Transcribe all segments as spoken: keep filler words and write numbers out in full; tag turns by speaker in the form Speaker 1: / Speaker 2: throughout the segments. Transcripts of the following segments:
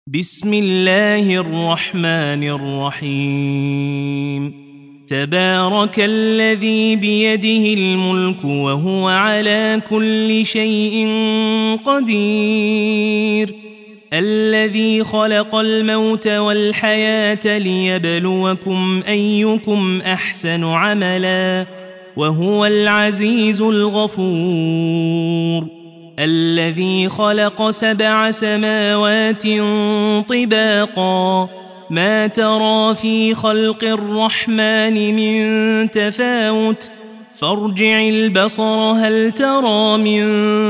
Speaker 1: بسم الله الرحمن الرحيم تبارك الذي بيده الملك وهو على كل شيء قدير الذي خلق الموت والحياة ليبلوكم أيكم أحسن عملا وهو العزيز الغفور الذي خلق سبع سماوات طباقا ما ترى في خلق الرحمن من تفاوت فارجع البصر هل ترى من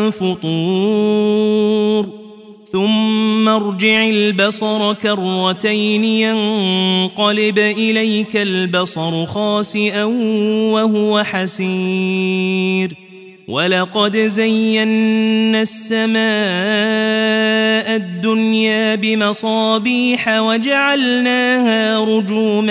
Speaker 1: فطور ثم ارجع البصر كرتين ينقلب إليك البصر خاسئا وهو حسير ولقد زينا السماء الدنيا بمصابيح وجعلناها رجوما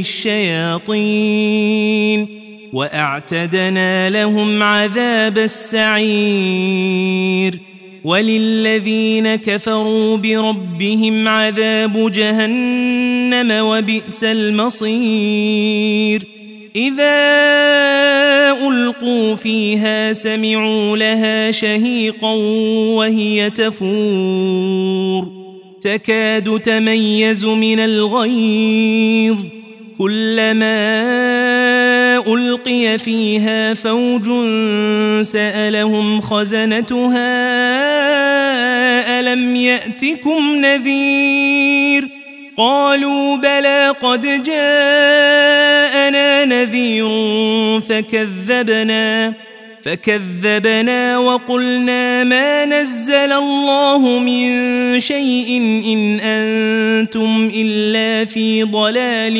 Speaker 1: للشياطين وأعتدنا لهم عذاب السعير وللذين كفروا بربهم عذاب جهنم وبئس المصير إذا ألقوا فيها سمعوا لها شهيقا وهي تفور تكاد تميز من الغيظ كلما ألقي فيها فوج سألهم خزنتها ألم يأتكم نذير قالوا بلى قد جاءنا نذير فكذبنا فكذبنا وقلنا ما نزل الله من شيء إن أنتم إلا في ضلال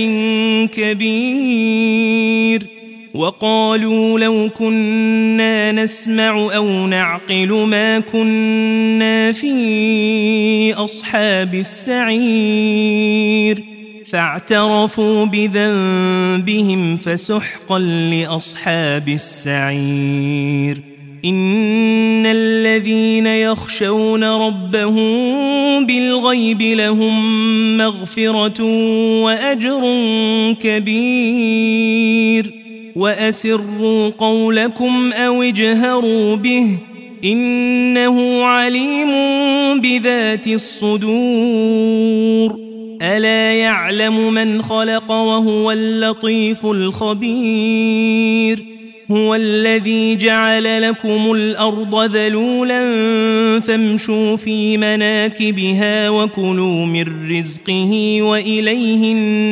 Speaker 1: كبير وقالوا لو كنا نسمع أو نعقل ما كنا في أصحاب السعير فاعترفوا بذنبهم فسحقا لأصحاب السعير إن الذين يخشون ربهم بالغيب لهم مغفرة وأجر كبير وأسروا قولكم أو اجهروا به إنه عليم بذات الصدور ألا يعلم من خلق وهو اللطيف الخبير هو الذي جعل لكم الأرض ذلولا فامشوا في مناكبها وكلوا من رزقه وإليه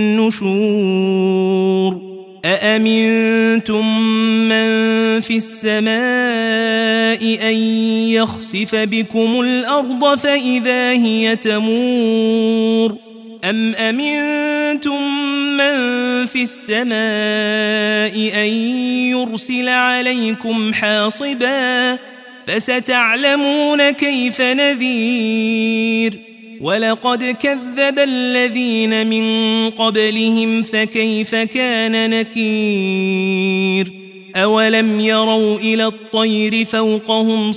Speaker 1: النشور أأمنتم من في السماء أن يخسف بكم الأرض فإذا هي تمور أم أمنتم من في السماء أن يرسل عليكم حاصبا فستعلمون كيف نذير ولقد كذب الذين من قبلهم فكيف كان نكير أولم يروا إلى الطير فوقهم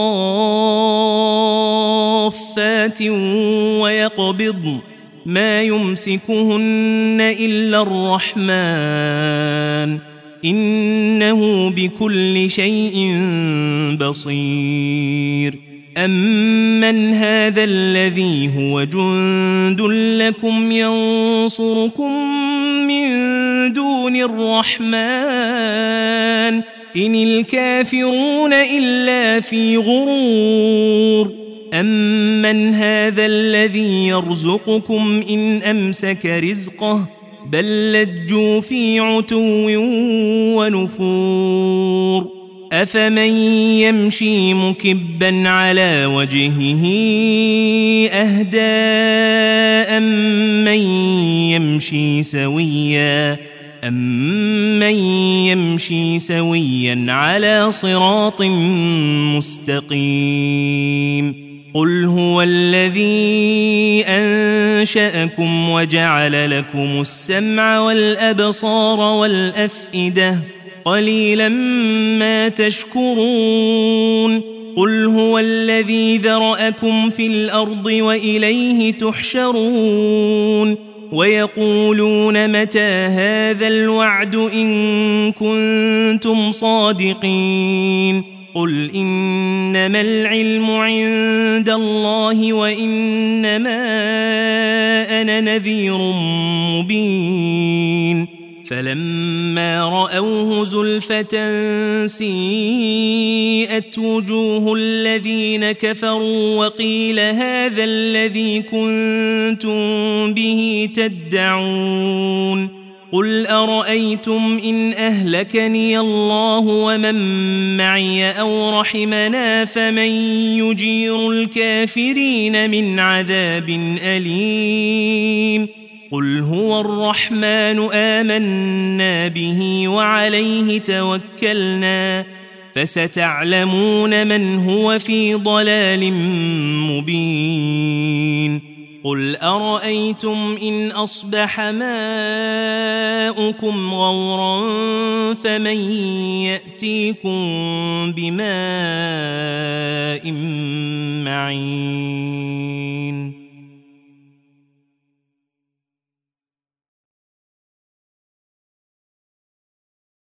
Speaker 1: صافات ويقبضن ما يمسكهن إلا الرحمن إنه بكل شيء بصير أمن هذا الذي هو جند لكم ينصركم من دون الرحمن إن الكافرون إلا في غرور أمن هذا الذي يرزقكم إن أمسك رزقه بل لجوا في عتو ونفور أفمن يمشي مكبا على وجهه أهدى أمن يمشي سويا أمن يمشي سويا على صراط مستقيم قل هو الذي أنشأكم وجعل لكم السمع والأبصار والأفئدة قليلا ما تشكرون قل هو الذي ذرأكم في الأرض وإليه تحشرون ويقولون متى هذا الوعد إن كنتم صادقين قل إنما العلم عند الله وإنما أنا نذير مبين فلما رأوه زلفة سيئت وجوه الذين كفروا وقيل هذا الذي كنتم به تدعون قل أرأيتم إن أهلكني الله ومن معي أو رحمنا فمن يجير الكافرين من عذاب أليم قل هو الرحمن آمنا به وعليه توكلنا فستعلمون من هو في ضلال مبين قل أرأيتم إن أصبح ماؤكم غورا فمن يأتيكم بماء معين